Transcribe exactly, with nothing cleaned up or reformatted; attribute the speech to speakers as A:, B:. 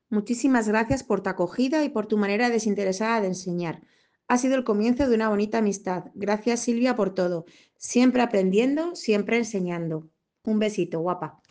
A: Muchísimas gracias por tu acogida y por tu manera desinteresada de enseñar. Ha sido el comienzo de una bonita amistad. Gracias, Silvia, por todo. Siempre aprendiendo, siempre enseñando. Un besito, guapa.